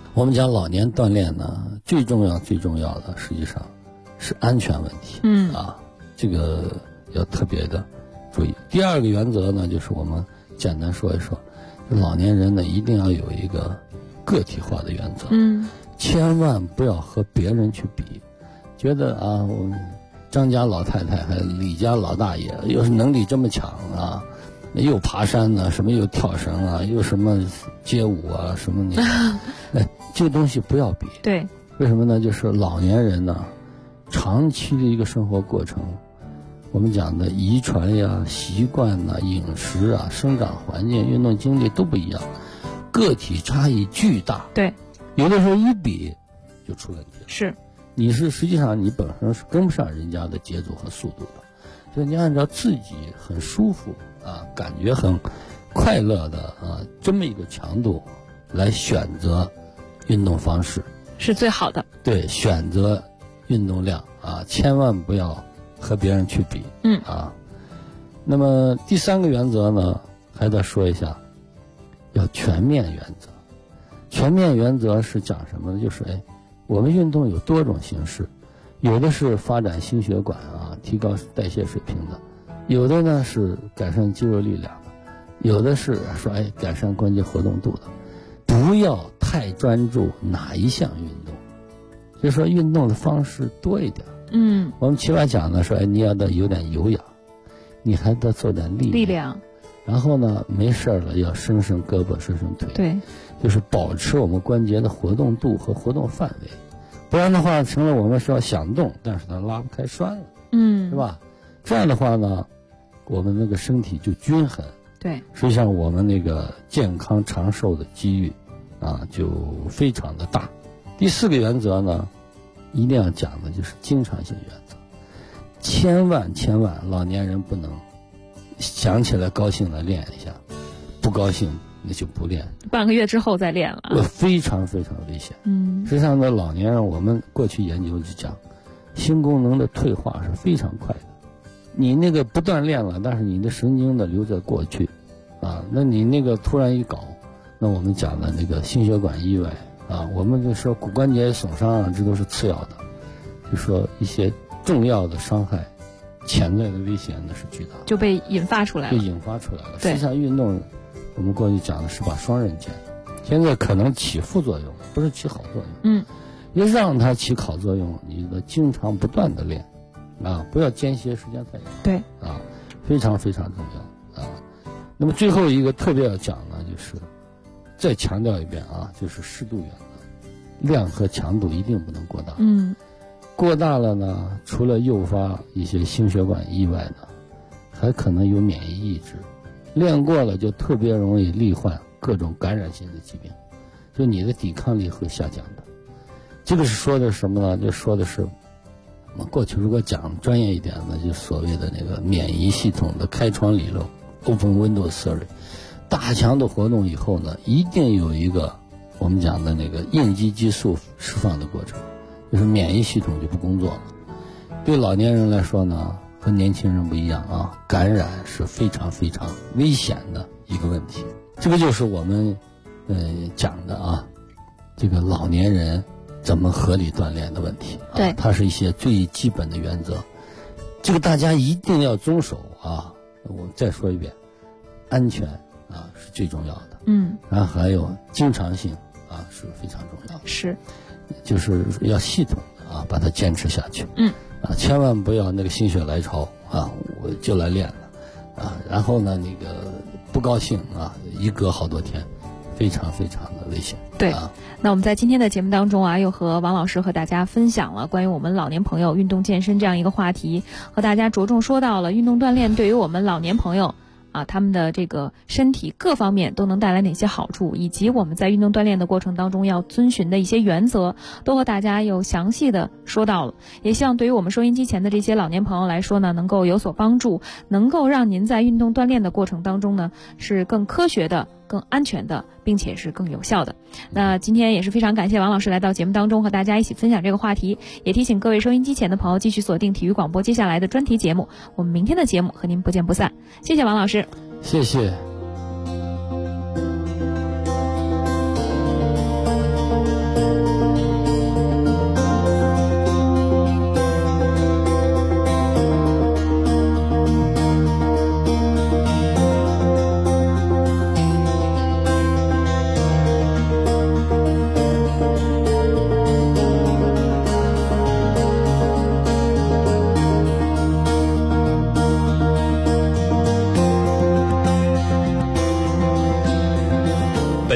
我们讲老年锻炼呢，最重要的实际上是安全问题。这个要特别的注意。第二个原则呢，就是我们简单说一说，老年人呢一定要有一个个体化的原则。千万不要和别人去比，觉得啊，我们张家老太太还李家老大爷又是能力这么强啊，又爬山呢，什么又跳绳啊，又什么街舞啊，什么那这个东西不要比。
对，
为什么呢？就是老年人呢，长期的一个生活过程，我们讲的遗传呀、习惯呐、饮食啊、生长环境、运动经历都不一样，个体差异巨大。
对，
有的时候一比就出问题了。
是，
你是实际上你本身是跟不上人家的节奏和速度的，就你按照自己很舒服啊，感觉很快乐的啊这么一个强度来选择运动方式
是最好的。
对，选择运动量啊，千万不要和别人去比。那么第三个原则呢，还得说一下，要全面原则。全面原则是讲什么呢？就是我们运动有多种形式，有的是发展心血管啊，提高代谢水平的，有的呢是改善肌肉力量的，有的是说改善关节活动度的。不要太专注哪一项运动，就是说运动的方式多一点。我们起码讲的说，你要得有点有氧，你还得做点力量，然后呢，没事了要伸伸胳膊，伸伸腿。
对，
就是保持我们关节的活动度和活动范围，不然的话，成了我们是要想动，但是它拉不开栓了，是吧？这样的话呢，我们那个身体就均衡。
对，
实际上我们那个健康长寿的机遇啊，就非常的大。第四个原则呢，一定要讲的就是经常性原则，千万老年人不能想起来高兴了练一下，不高兴那就不练，
半个月之后再练了，
非常非常危险。实际上呢，老年人我们过去研究就讲，心功能的退化是非常快的。你那个不锻炼了，但是你的神经的留在过去啊，那你那个突然一搞，那我们讲的那个心血管意外啊，我们就说骨关节损伤啊，这都是次要的，就说一些重要的伤害，潜在的危险那是巨大的，
就被引发出来了。
实际上运动，我们过去讲的是把双刃剑，现在可能起副作用，不是起好作用。要让它起好作用，你得经常不断的练，啊，不要间歇时间太长。
对，
啊，非常非常重要啊。那么最后一个特别要讲呢，就是再强调一遍啊，就是适度原则，量和强度一定不能过大。过大了呢，除了诱发一些心血管意外呢，还可能有免疫抑制。练过了就特别容易罹患各种感染性的疾病，就你的抵抗力会下降的。这个是说的什么呢？就说的是我们过去如果讲专业一点呢，就所谓的那个免疫系统的开窗理论 （Open Window Theory）。大强度活动以后呢，一定有一个我们讲的那个应激激素释放的过程，就是免疫系统就不工作了。对老年人来说呢，和年轻人不一样啊，感染是非常非常危险的一个问题。这个就是我们讲的啊，这个老年人怎么合理锻炼的问题啊。
对，
它是一些最基本的原则，这个大家一定要遵守啊。我再说一遍，安全啊是最重要的。然后还有经常性啊是非常重要的。
是，
就是要系统的啊把它坚持下去。千万不要那个心血来潮啊，我就来练了啊，然后呢那个不高兴啊，一隔好多天，非常非常的危险。
对，那我们在今天的节目当中啊，又和王老师和大家分享了关于我们老年朋友运动健身这样一个话题，和大家着重说到了运动锻炼对于我们老年朋友啊，他们的这个身体各方面都能带来哪些好处，以及我们在运动锻炼的过程当中要遵循的一些原则，都和大家有详细的说到了。也希望对于我们收音机前的这些老年朋友来说呢，能够有所帮助，能够让您在运动锻炼的过程当中呢，是更科学的、更安全的，并且是更有效的。那今天也是非常感谢王老师来到节目当中和大家一起分享这个话题，也提醒各位收音机前的朋友继续锁定体育广播接下来的专题节目，我们明天的节目和您不见不散。谢谢王老师。
谢谢。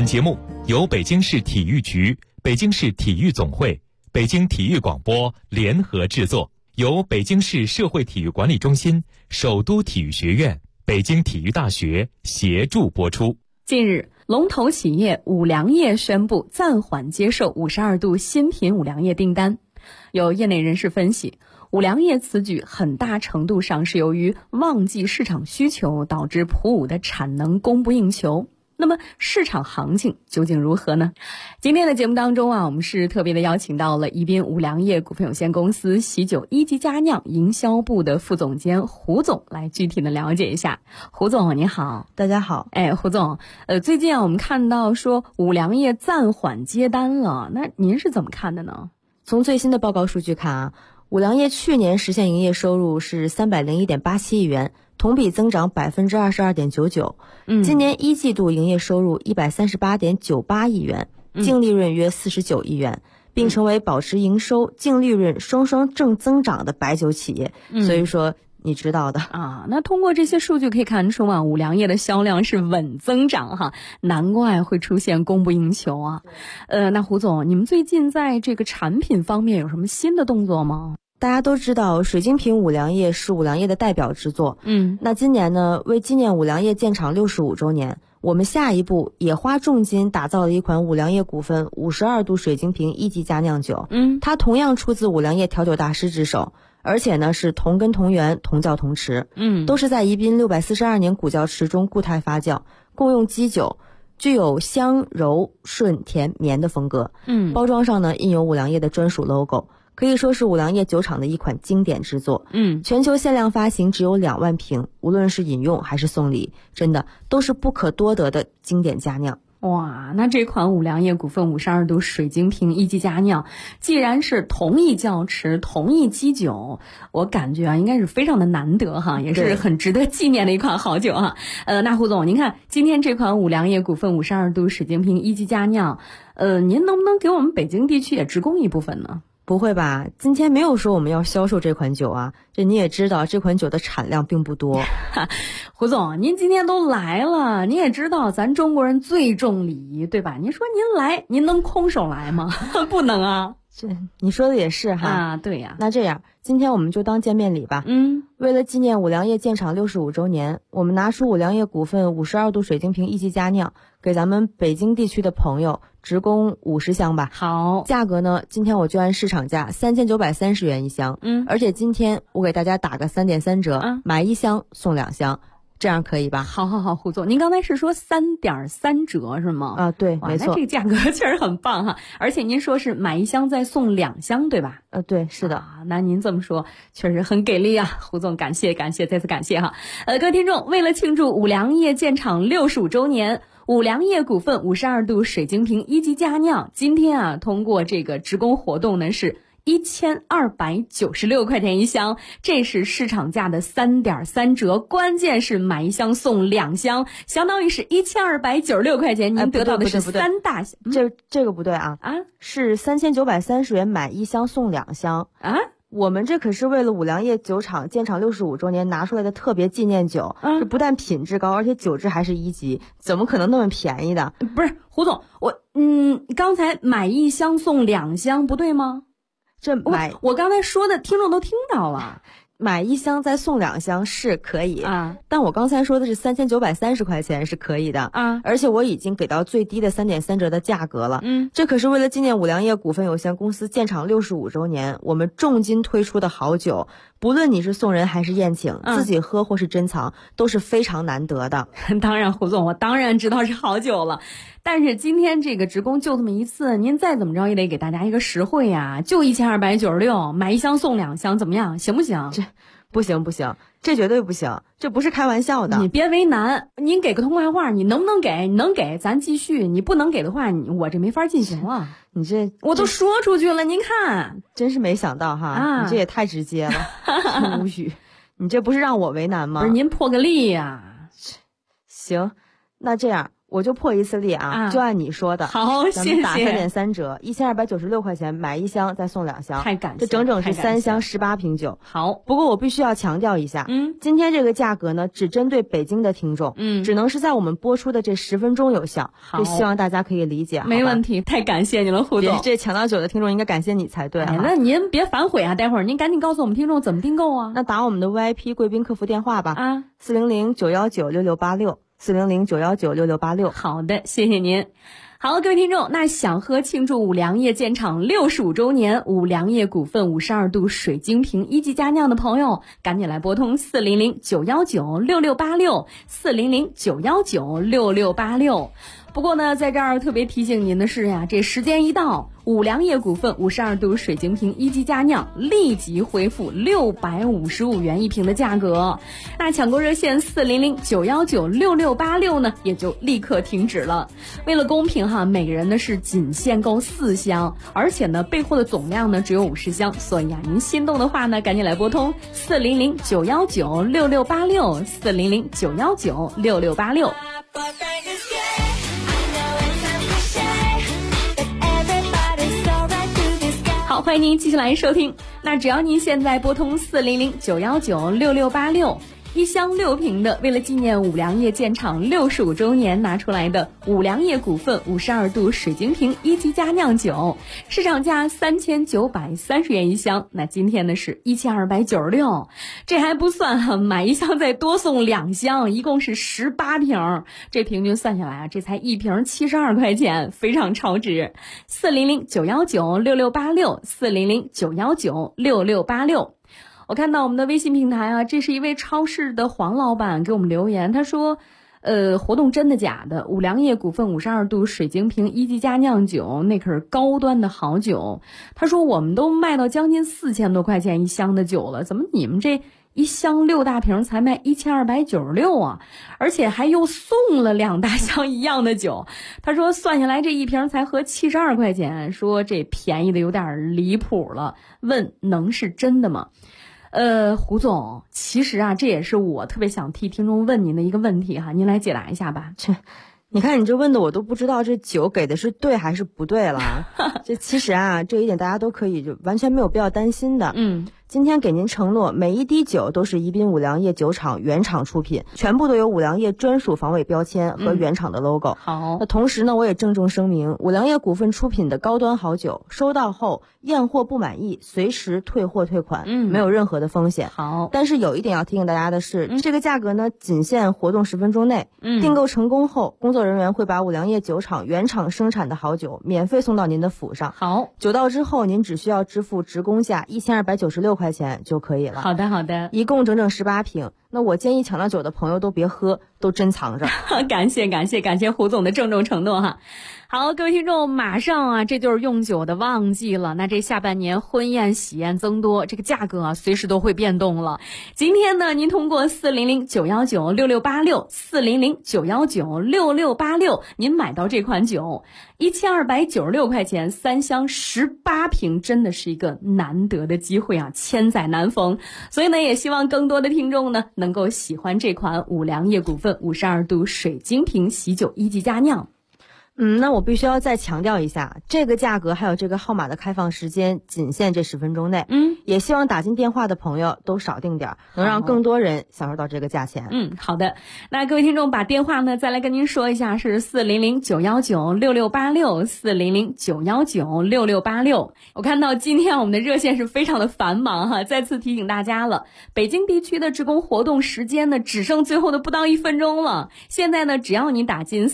本节目由北京市体育局、北京市体育总会、北京体育广播联合制作，由北京市社会体育管理中心、首都体育学院、北京体育大学协助播出。
近日，龙头企业五粮液宣布暂缓接受52度新品五粮液订单。有业内人士分析，五粮液此举很大程度上是由于旺季市场需求导致普五的产能供不应求。那么市场行情究竟如何呢？今天的节目当中我们是特别的邀请到了宜宾五粮液股份有限公司喜酒一级佳酿营销部的副总监胡总来具体的了解一下。胡总你好。
大家好。
胡总，最近我们看到说五粮液暂缓接单了，那您是怎么看的呢？
从最新的报告数据看五粮液去年实现营业收入是301.87亿元，同比增长22.99%。今年一季度营业收入138.98亿元，净利润约49亿元，并成为保持营收、净利润双双正增长的白酒企业。所以说你知道的
那通过这些数据可以看出五粮液的销量是稳增长难怪会出现供不应求那胡总，你们最近在这个产品方面有什么新的动作吗？
大家都知道水晶瓶五粮液是五粮液的代表之作。那今年呢，为纪念五粮液建厂65周年，我们下一步也花重金打造了一款五粮液股份52度水晶瓶一级佳酿酒。它同样出自五粮液调酒大师之手，而且呢是同根同源同窖同池。都是在宜宾642年古窖池中固态发酵，共用基酒，具有香柔顺甜绵的风格。包装上呢印有五粮液的专属 logo，可以说是五粮液酒厂的一款经典之作。全球限量发行只有2万瓶，无论是饮用还是送礼，真的都是不可多得的经典佳酿。
哇，那这款五粮液股份52度水晶瓶一级佳酿，既然是同一窖池、同一基酒，我感觉应该是非常的难得也是很值得纪念的一款好酒那胡总，您看今天这款五粮液股份52度水晶瓶一级佳酿，您能不能给我们北京地区也直供一部分呢？
不会吧，今天没有说我们要销售这款酒这你也知道这款酒的产量并不多。
胡总，您今天都来了，你也知道咱中国人最重礼仪，对吧？您说您来，您能空手来吗？不能
这你说的也是
对呀。
那这样今天我们就当见面礼吧。为了纪念五粮液建厂65周年，我们拿出五粮液股份52度水晶瓶一级佳酿，给咱们北京地区的朋友直供50箱吧。
好，
价格呢，今天我就按市场价3930元一箱。而且今天我给大家打个3.3折，买1箱送2箱。这样可以吧？
好，胡总，您刚才是说3.3折是吗？
对，没错。
那这个价格确实很棒而且您说是买1箱再送2箱，对吧？
对，是的。
那您这么说确实很给力胡总，感谢，再次感谢各位听众，为了庆祝五粮液建厂65周年，五粮液股份52度水晶瓶一级佳酿今天通过这个直供活动呢是1296块钱一箱，这是市场价的3.3折，关键是买1箱送2箱，相当于是1296块钱，您得到的是3大箱。
这个不对是3930元买1箱送2箱我们这可是为了五粮液酒厂建厂65周年拿出来的特别纪念酒，这不但品质高，而且酒质还是1级，怎么可能那么便宜的？
不是胡总，刚才买1箱送2箱不对吗？我刚才说的听众都听到了，
买1箱再送2箱是可以但我刚才说的是3930块钱是可以的而且我已经给到最低的3.3折的价格了这可是为了纪念五粮液股份有限公司建厂65周年，我们重金推出的好酒，不论你是送人还是宴请，自己喝或是珍藏，都是非常难得的。
当然胡总，我当然知道是好酒了，但是今天这个直供就这么一次，您再怎么着也得给大家一个实惠就1296，买1箱送2箱，怎么样？行不行？
这不行，这绝对不行，这不是开玩笑的。
你别为难，您给个痛快话，你能不能给？你能给咱继续，你不能给的话，我这没法进行了。我都说出去了，您看，
真是没想到你这也太直接了，无语。你这不是让我为难吗？
不是您破个例呀。
行，那这样我就破一次例啊，就按你说的。
好，
咱们打3.3折，1296块钱买1箱再送2箱，
太感谢，
这整整是3箱18瓶酒。
好，
不过我必须要强调一下，今天这个价格呢，只针对北京的听众，只能是在我们播出的这10分钟有效，就希望大家可以理解。
没问题，太感谢你了，胡总。
这抢到酒的听众应该感谢你才对。
那您别反悔啊，待会儿您赶紧告诉我们听众怎么订购啊。
那打我们的 VIP 贵宾客服电话吧，400-919-6686，400-919-6686。
好的，谢谢您。好，各位听众，那想喝庆祝五粮液建厂65周年五粮液股份52度水晶瓶1级佳酿的朋友，赶紧来拨通400-919-6686，400-919-6686。不过呢，在这儿特别提醒您的是呀，这时间一到，五粮液股份52度水晶瓶1级佳酿立即恢复655元一瓶的价格。那抢购热线400-919-6686呢，也就立刻停止了。为了公平哈，每个人呢是仅限购4箱，而且呢备货的总量呢只有50箱，所以啊，您心动的话呢，赶紧来拨通400-919-6686，400-919-6686。好，欢迎您继续来收听。那只要您现在拨通400-919-6686，一箱6瓶的，为了纪念五粮液建厂65周年拿出来的五粮液股份52度水晶瓶1级佳酿酒，市场价3930元一箱，那今天呢是1296，这还不算哈，买1箱再多送2箱，一共是18瓶，这平均算下来啊，这才1瓶72块钱，非常超值。400-919-6686，400-919-6686。我看到我们的微信平台啊，这是一位超市的黄老板给我们留言，他说活动真的假的？五粮液股份52度水晶瓶1级佳酿酒，那可是高端的好酒。他说我们都卖到将近4000多块钱一箱的酒了，怎么你们这一箱6大瓶才卖1296啊？而且还又送了2大箱一样的酒。他说算下来这一瓶才合72块钱，说这便宜的有点离谱了，问能是真的吗？胡总，其实啊，这也是我特别想替听众问您的一个问题哈，您来解答一下吧。
你看你这问的我都不知道这酒给的是对还是不对了。这其实啊，这一点大家都可以就完全没有必要担心的。今天给您承诺，每一滴酒都是宜宾五粮液酒厂原厂出品，全部都有五粮液专属防伪标签和原厂的 logo。
好，
那同时呢，我也郑重声明，五粮液股份出品的高端好酒，收到后验货不满意，随时退货退款，没有任何的风险。
好，
但是有一点要提醒大家的是，这个价格呢，仅限活动10分钟内。订购成功后，工作人员会把五粮液酒厂原厂生产的好酒免费送到您的府上。
好，
酒到之后，您只需要支付职工价1296块钱就可以了。
好的，好的，
一共整整18瓶。那我建议抢到酒的朋友都别喝，都珍藏着。
感谢胡总的郑重承诺哈。好，各位听众，马上啊，这就是用酒的旺季了。那这下半年婚宴喜宴增多，这个价格啊，随时都会变动了。今天呢，您通过400-919-6686，400-919-6686，您买到这款酒，1296块钱，3箱18瓶，真的是一个难得的机会啊，千载难逢。所以呢，也希望更多的听众呢，能够喜欢这款五粮液股份52度水晶瓶喜酒1级佳酿。
那我必须要再强调一下，这个价格还有这个号码的开放时间仅限这10分钟内。也希望打进电话的朋友都少订点，能让更多人享受到这个价钱。
好的。那各位听众把电话呢再来跟您说一下，是400-919-6686，400-919-6686。我看到今天我们的热线是非常的繁忙哈，再次提醒大家了，北京地区的职工活动时间呢只剩最后的不到1分钟了。现在呢，只要你打进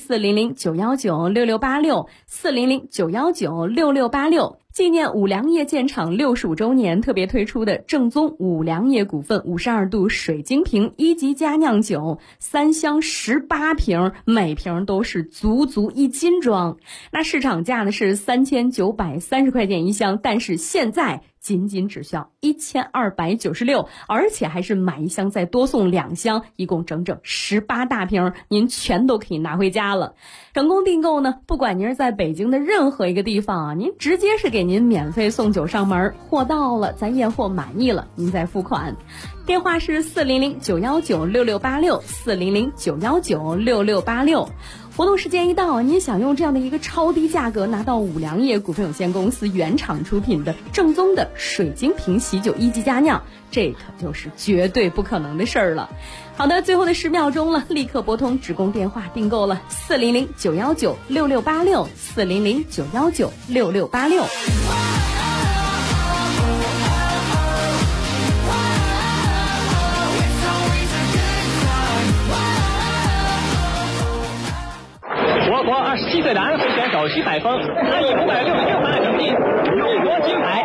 400-919-6686，400-919-6686，纪念五粮液建厂65周年特别推出的正宗五粮液股份52度水晶瓶1级佳酿酒，3箱18瓶，每瓶都是足1斤装。那市场价呢是3930块钱一箱，但是现在仅只需要1296，而且还是买1箱再多送2箱，一共整整18大瓶，您全都可以拿回家了。成功订购呢，不管您是在北京的任何一个地方啊，您直接是给您免费送酒上门，货到了咱验货满意了您再付款。电话是400-919-6686，400-919-6686。
活动时间一到，你也想用这样的一个超低价格拿到五粮液股份有限公司原厂出品的正宗的水晶瓶喜酒1级佳酿，这可就是绝对不可能的事儿了。好的，最后的10秒钟了，立刻拨通职工电话订购了400-919-6686，400-919-6686。
我国27岁的安徽选手徐载峰，他以566分的成绩勇夺金牌。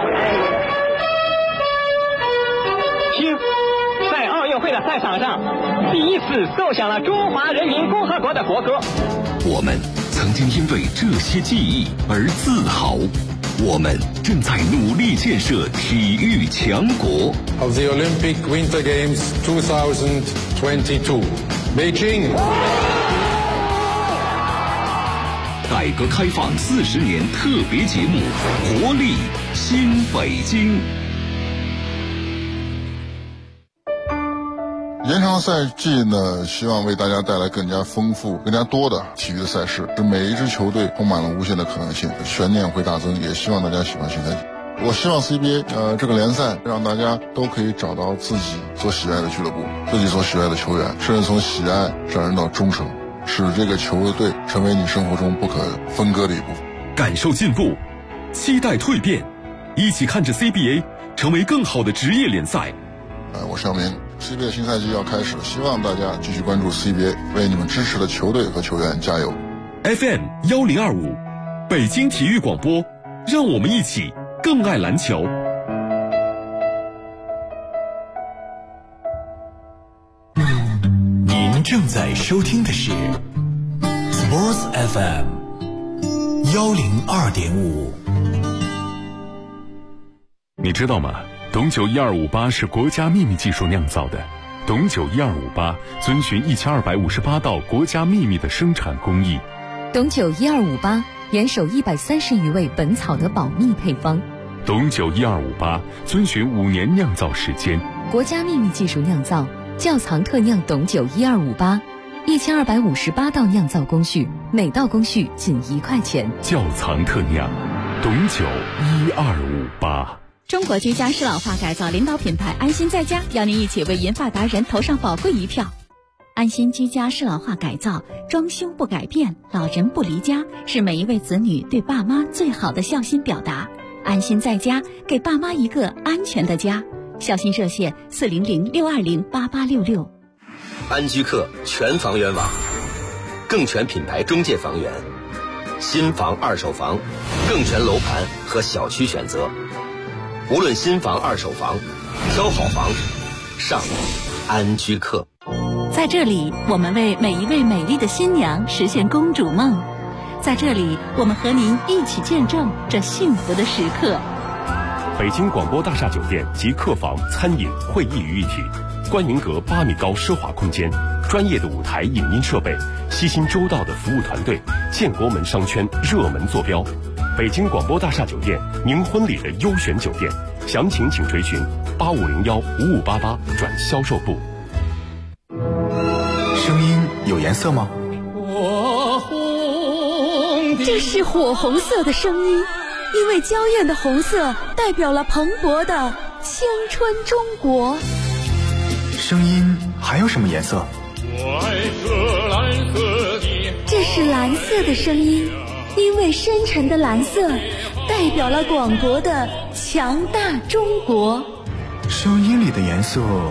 听，在奥运会的赛场上，第一次奏响了中华人民共和国的国歌。
我们曾经因为这些记忆而自豪，我们正在努力建设体育强国。
Of the Olympic Winter Games 2022, Beijing。
改革开放40年特别节目《活力新北京》。
延长赛季呢，希望为大家带来更加丰富、更加多的体育的赛事，使每一支球队充满了无限的可能性，悬念会大增。也希望大家喜欢新赛季。我希望 CBA 这个联赛让大家都可以找到自己所喜爱的俱乐部、自己所喜爱的球员，甚至从喜爱上升到忠诚，使这个球队成为你生活中不可分割的一部分。
感受进步，期待蜕变，一起看着 CBA 成为更好的职业联赛。
我肖明，CBA 新赛季要开始，希望大家继续关注 CBA， 为你们支持的球队和球员加油。
FM 1025，北京体育广播，让我们一起更爱篮球。
您正在收听的是 Sports FM 102.5。
你知道吗？董酒1258是国家秘密技术酿造的。董酒1258遵循1258道国家秘密的生产工艺。
董酒1258严守130余位本草的保密配方。
董酒1258遵循5年酿造时间。
国家秘密技术酿造，窖藏特酿董酒1258，1258道酿造工序，每道工序仅1块钱。
窖藏特酿，董酒1258。
中国居家适老化改造领导品牌安心在家邀您一起为银发达人投上宝贵一票。安心居家适老化改造，装修不改变，老人不离家，是每一位子女对爸妈最好的孝心表达。安心在家，给爸妈一个安全的家。孝心热线400-620-8866。
安居客全房源网，更全品牌中介房源，新房二手房，更全楼盘和小区选择。无论新房二手房，挑好房上安居客。
在这里，我们为每一位美丽的新娘实现公主梦。在这里，我们和您一起见证这幸福的时刻。
北京广播大厦酒店及客房、餐饮、会议于一体，观云阁8米高奢华空间，专业的舞台影音设备，悉心周到的服务团队，建国门商圈热门坐标。北京广播大厦酒店，您婚礼的优选酒店，详情请垂询8501-5588转销售部。
声音有颜色吗？
这是火红色的声音，因为娇艳的红色代表了蓬勃的青春中国。
声音还有什么颜色？
这是蓝色的声音，因为深沉的蓝色代表了广博的强大中国。
声音里的颜色